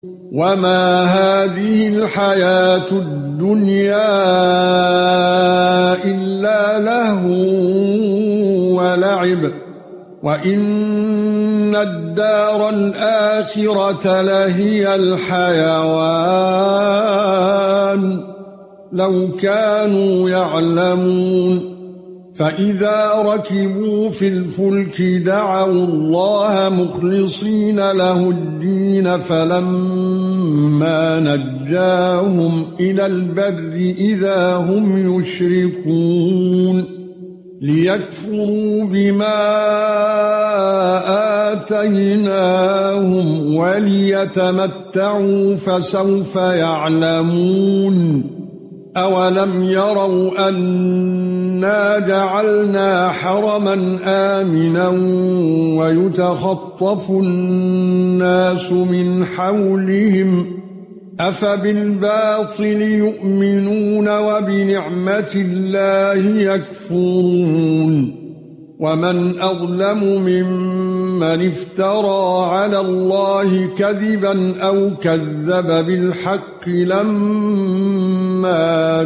وما هذه الحياة الدنيا إلا لهو ولعب وإن الدار الآخرة لهي الحيوان لو كانوا يعلمون فإذا ركبوا في الفلك دعوا الله مخلصين له الدين فلما نجاهم إلى البر إذا هم يشركون ليكفروا بما آتيناهم وليتمتعوا فسوف يعلمون أولم يروا أنا جعلنا حرما آمنا ويتخطف الناس من حولهم أفبالباطل يؤمنون وبنعمة الله يكفرون ومن أظلم ممن افترى على الله كذبا أو كذب بالحق لما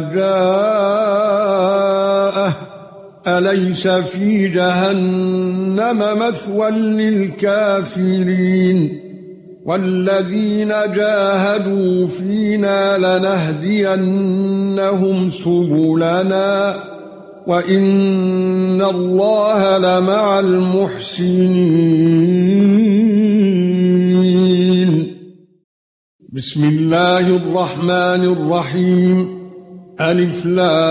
جاءه أليس في جهنم مثوى للكافرين والذين جاهدوا فينا لنهدينهم سبلنا وإن الله لمع المحسنين. بسم الله الرحمن الرحيم. ألف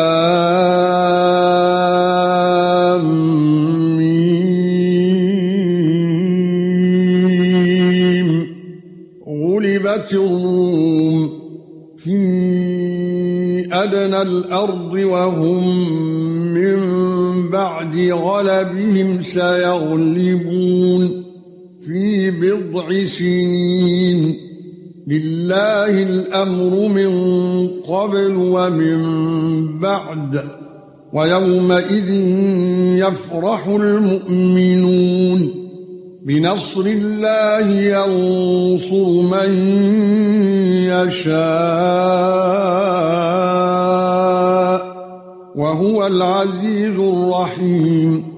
لام ميم. غلبت الروم في أدنى الأرض وهم من بعد غلبهم سيغلبون في بضع سنين لله الأمر من قبل ومن بعد ويومئذ يفرح المؤمنون بنصر الله ينصر من يشاء وهو العزيز الرحيم.